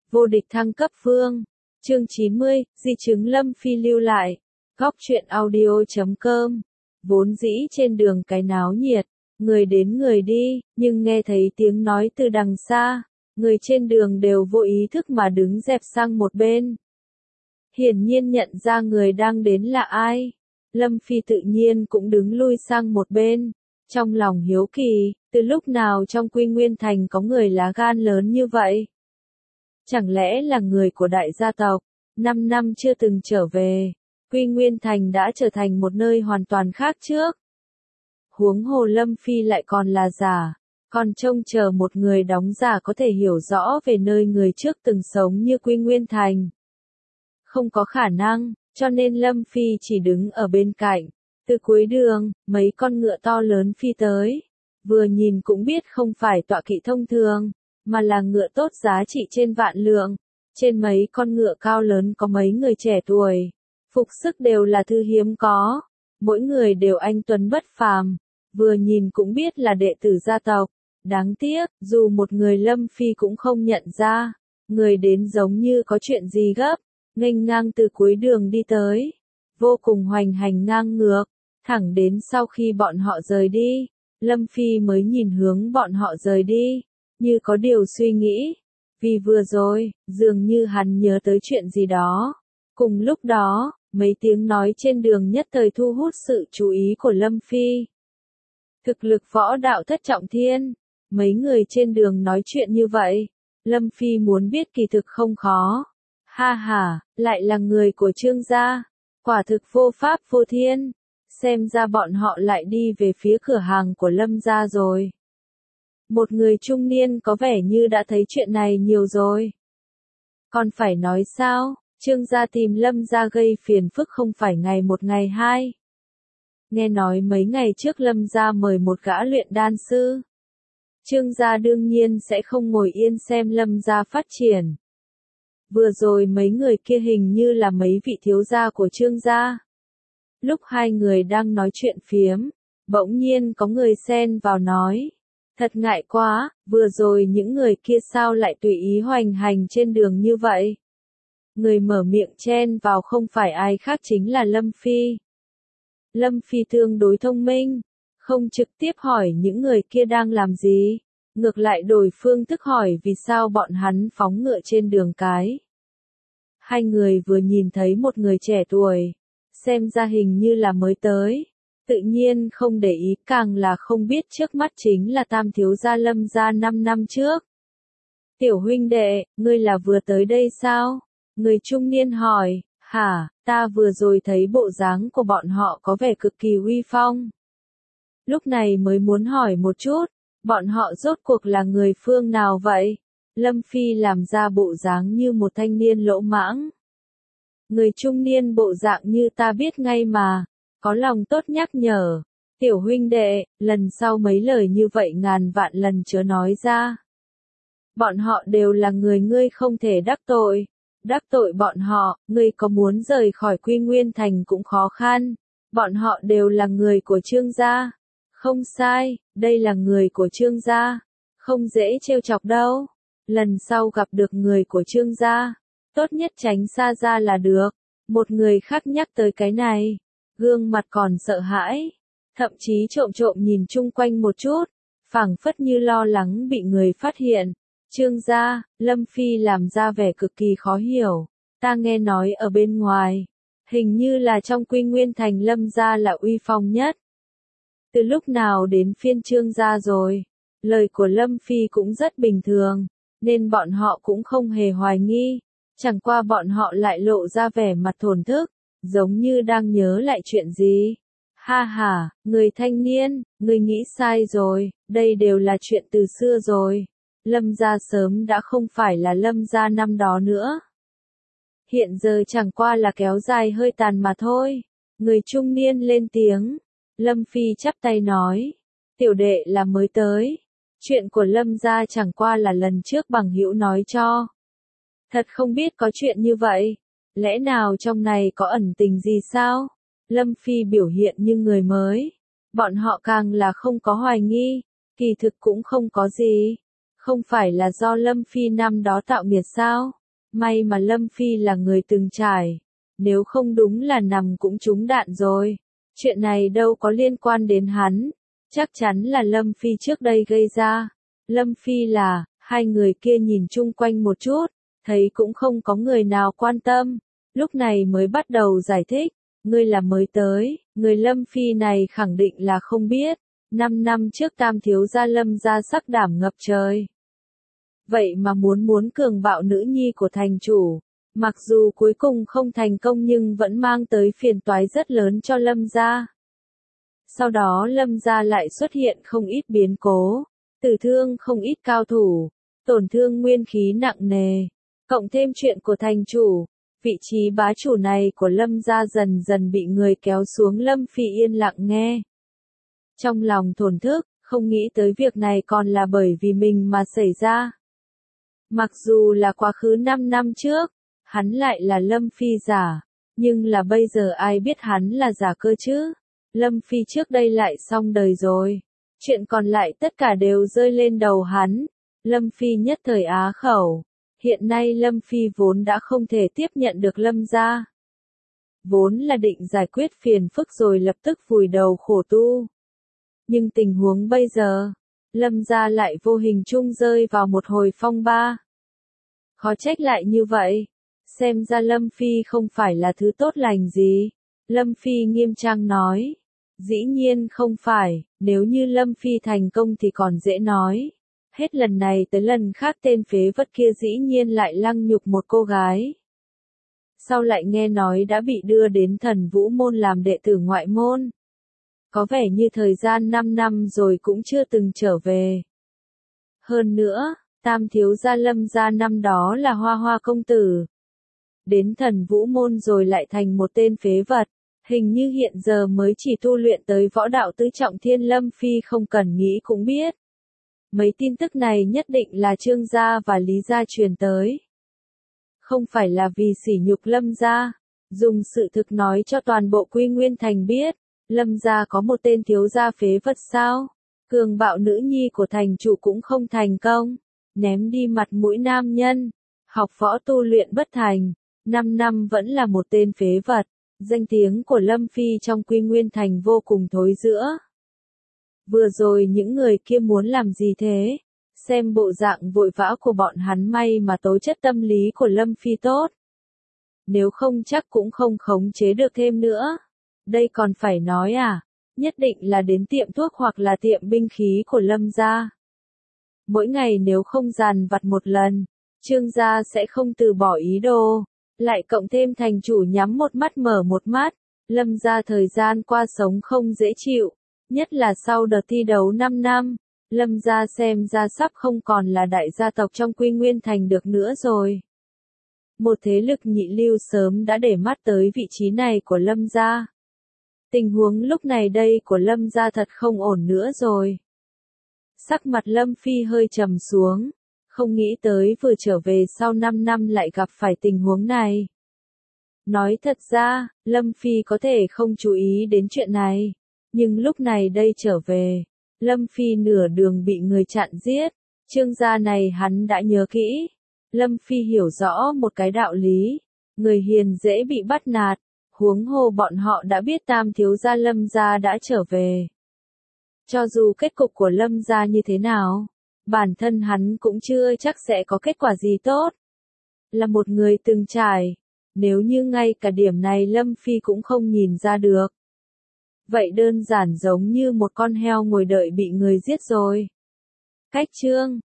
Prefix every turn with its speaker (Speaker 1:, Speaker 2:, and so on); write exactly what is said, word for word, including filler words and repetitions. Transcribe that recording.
Speaker 1: Vô địch thăng cấp vương. Chương chín mươi, di chứng Lâm Phi lưu lại. Góc truyện audio chấm com. Vốn dĩ trên đường cái náo nhiệt, người đến người đi, nhưng nghe thấy tiếng nói từ đằng xa, người trên đường đều vô ý thức mà đứng dẹp sang một bên. Hiển nhiên nhận ra người đang đến là ai. Lâm Phi tự nhiên cũng đứng lui sang một bên. Trong lòng hiếu kỳ, từ lúc nào trong Quy Nguyên Thành có người lá gan lớn như vậy? Chẳng lẽ là người của đại gia tộc, năm năm chưa từng trở về, Quy Nguyên Thành đã trở thành một nơi hoàn toàn khác trước. Huống hồ Lâm Phi lại còn là giả, còn trông chờ một người đóng giả có thể hiểu rõ về nơi người trước từng sống như Quy Nguyên Thành. Không có khả năng, cho nên Lâm Phi chỉ đứng ở bên cạnh. Từ cuối đường, mấy con ngựa to lớn phi tới. Vừa nhìn cũng biết không phải tọa kỵ thông thường, mà là ngựa tốt giá trị trên vạn lượng. Trên mấy con ngựa cao lớn có mấy người trẻ tuổi. Phục sức đều là thứ hiếm có. Mỗi người đều anh tuấn bất phàm. Vừa nhìn cũng biết là đệ tử gia tộc. Đáng tiếc, dù một người Lâm Phi cũng không nhận ra. Người đến giống như có chuyện gì gấp. Nghênh ngang từ cuối đường đi tới. Vô cùng hoành hành ngang ngược. Thẳng đến sau khi bọn họ rời đi, Lâm Phi mới nhìn hướng bọn họ rời đi, như có điều suy nghĩ. Vì vừa rồi, dường như hắn nhớ tới chuyện gì đó. Cùng lúc đó, mấy tiếng nói trên đường nhất thời thu hút sự chú ý của Lâm Phi. Thực lực võ đạo thất trọng thiên, mấy người trên đường nói chuyện như vậy, Lâm Phi muốn biết kỳ thực không khó. Ha ha, lại là người của Trương gia, quả thực vô pháp vô thiên. Xem ra bọn họ lại đi về phía cửa hàng của Lâm gia rồi. Một người trung niên có vẻ như đã thấy chuyện này nhiều rồi. Còn phải nói sao, Trương gia tìm Lâm gia gây phiền phức không phải ngày một ngày hai. Nghe nói mấy ngày trước Lâm gia mời một gã luyện đan sư. Trương gia đương nhiên sẽ không ngồi yên xem Lâm gia phát triển. Vừa rồi mấy người kia hình như là mấy vị thiếu gia của Trương gia. Lúc hai người đang nói chuyện phiếm, bỗng nhiên có người xen vào nói. Thật ngại quá, vừa rồi những người kia sao lại tùy ý hoành hành trên đường như vậy? Người mở miệng chen vào không phải ai khác chính là Lâm Phi. Lâm Phi tương đối thông minh, không trực tiếp hỏi những người kia đang làm gì, ngược lại đổi phương thức hỏi vì sao bọn hắn phóng ngựa trên đường cái. Hai người vừa nhìn thấy một người trẻ tuổi. Xem ra hình như là mới tới, tự nhiên không để ý, càng là không biết trước mắt chính là tam thiếu gia Lâm gia năm năm trước. Tiểu huynh đệ, ngươi là vừa tới đây sao? Người trung niên hỏi. Hả, ta vừa rồi thấy bộ dáng của bọn họ có vẻ cực kỳ uy phong. Lúc này mới muốn hỏi một chút, bọn họ rốt cuộc là người phương nào vậy? Lâm Phi làm ra bộ dáng như một thanh niên lỗ mãng. Người trung niên bộ dạng như ta biết ngay mà, có lòng tốt nhắc nhở. Tiểu huynh đệ, lần sau mấy lời như vậy ngàn vạn lần chớ nói ra. Bọn họ đều là người ngươi không thể đắc tội. Đắc tội bọn họ, ngươi có muốn rời khỏi Quy Nguyên Thành cũng khó khăn. Bọn họ đều là người của Trương gia. Không sai, đây là người của Trương gia. Không dễ trêu chọc đâu. Lần sau gặp được người của Trương gia, tốt nhất tránh xa ra là được. Một người khác nhắc tới cái này, gương mặt còn sợ hãi, thậm chí trộm trộm nhìn chung quanh một chút, phảng phất như lo lắng bị người phát hiện. Trương gia, Lâm Phi làm ra vẻ cực kỳ khó hiểu. Ta nghe nói ở bên ngoài, hình như là trong Quy Nguyên Thành Lâm gia là uy phong nhất. Từ lúc nào đến phiên Trương gia rồi? Lời của Lâm Phi cũng rất bình thường, nên bọn họ cũng không hề hoài nghi. Chẳng qua bọn họ lại lộ ra vẻ mặt thổn thức, giống như đang nhớ lại chuyện gì. Ha ha, người thanh niên, người nghĩ sai rồi, đây đều là chuyện từ xưa rồi. Lâm gia sớm đã không phải là Lâm gia năm đó nữa. Hiện giờ chẳng qua là kéo dài hơi tàn mà thôi. Người trung niên lên tiếng. Lâm Phi chắp tay nói. Tiểu đệ là mới tới. Chuyện của Lâm gia chẳng qua là lần trước bằng hữu nói cho. Thật không biết có chuyện như vậy. Lẽ nào trong này có ẩn tình gì sao? Lâm Phi biểu hiện như người mới. Bọn họ càng là không có hoài nghi. Kỳ thực cũng không có gì. Không phải là do Lâm Phi năm đó tạo nghiệt sao? May mà Lâm Phi là người từng trải. Nếu không đúng là nằm cũng trúng đạn rồi. Chuyện này đâu có liên quan đến hắn. Chắc chắn là Lâm Phi trước đây gây ra. Lâm Phi là, hai người kia nhìn chung quanh một chút, thấy cũng không có người nào quan tâm. Lúc này mới bắt đầu giải thích, ngươi là mới tới, người Lâm Phi này khẳng định là không biết. Năm năm trước Tam thiếu gia Lâm gia sắc đảm ngập trời. Vậy mà muốn muốn cường bạo nữ nhi của thành chủ. Mặc dù cuối cùng không thành công nhưng vẫn mang tới phiền toái rất lớn cho Lâm gia. Sau đó Lâm gia lại xuất hiện không ít biến cố, tử thương không ít cao thủ, tổn thương nguyên khí nặng nề, cộng thêm chuyện của thành chủ, vị trí bá chủ này của Lâm gia dần dần bị người kéo xuống. Lâm Phi yên lặng nghe. Trong lòng thổn thức, không nghĩ tới việc này còn là bởi vì mình mà xảy ra. Mặc dù là quá khứ năm năm trước, hắn lại là Lâm Phi giả, nhưng là bây giờ ai biết hắn là giả cơ chứ? Lâm Phi trước đây lại xong đời rồi. Chuyện còn lại tất cả đều rơi lên đầu hắn. Lâm Phi nhất thời á khẩu. Hiện nay Lâm Phi vốn đã không thể tiếp nhận được Lâm gia. Vốn là định giải quyết phiền phức rồi lập tức vùi đầu khổ tu. Nhưng tình huống bây giờ, Lâm gia lại vô hình chung rơi vào một hồi phong ba. Khó trách lại như vậy. Xem ra Lâm Phi không phải là thứ tốt lành gì. Lâm Phi nghiêm trang nói. Dĩ nhiên không phải, nếu như Lâm Phi thành công thì còn dễ nói. Hết lần này tới lần khác tên phế vật kia dĩ nhiên lại lăng nhục một cô gái. Sau lại nghe nói đã bị đưa đến Thần Vũ môn làm đệ tử ngoại môn. Có vẻ như thời gian năm năm rồi cũng chưa từng trở về. Hơn nữa, Tam thiếu gia Lâm gia năm đó là Hoa Hoa công tử. Đến Thần Vũ môn rồi lại thành một tên phế vật. Hình như hiện giờ mới chỉ tu luyện tới võ đạo tứ trọng thiên. Lâm Phi không cần nghĩ cũng biết. Mấy tin tức này nhất định là Trương gia và Lý gia truyền tới. Không phải là vì sỉ nhục Lâm gia, dùng sự thực nói cho toàn bộ Quy Nguyên thành biết, Lâm gia có một tên thiếu gia phế vật sao? Cường bạo nữ nhi của thành chủ cũng không thành công, ném đi mặt mũi nam nhân, học võ tu luyện bất thành, năm năm vẫn là một tên phế vật. Danh tiếng của Lâm Phi trong Quy Nguyên thành vô cùng thối rữa. Vừa rồi những người kia muốn làm gì thế? Xem bộ dạng vội vã của bọn hắn, may mà tố chất tâm lý của Lâm Phi tốt. Nếu không chắc cũng không khống chế được thêm nữa. Đây còn phải nói à? Nhất định là đến tiệm thuốc hoặc là tiệm binh khí của Lâm gia. Mỗi ngày nếu không dàn vặt một lần, Trương gia sẽ không từ bỏ ý đồ. Lại cộng thêm thành chủ nhắm một mắt mở một mắt, Lâm gia thời gian qua sống không dễ chịu, nhất là sau đợt thi đấu năm năm, Lâm gia xem ra sắp không còn là đại gia tộc trong Quy Nguyên thành được nữa rồi. Một thế lực nhị lưu sớm đã để mắt tới vị trí này của Lâm gia. Tình huống lúc này đây của Lâm gia thật không ổn nữa rồi. Sắc mặt Lâm Phi hơi trầm xuống. Không nghĩ tới vừa trở về sau năm năm lại gặp phải tình huống này. Nói thật ra, Lâm Phi có thể không chú ý đến chuyện này. Nhưng lúc này đây trở về, Lâm Phi nửa đường bị người chặn giết. Trương gia này hắn đã nhớ kỹ. Lâm Phi hiểu rõ một cái đạo lý. Người hiền dễ bị bắt nạt. Huống hồ bọn họ đã biết Tam thiếu gia Lâm gia đã trở về. Cho dù kết cục của Lâm gia như thế nào, bản thân hắn cũng chưa chắc sẽ có kết quả gì tốt. Là một người từng trải, nếu như ngay cả điểm này Lâm Phi cũng không nhìn ra được. Vậy đơn giản giống như một con heo ngồi đợi bị người giết rồi. Cách chương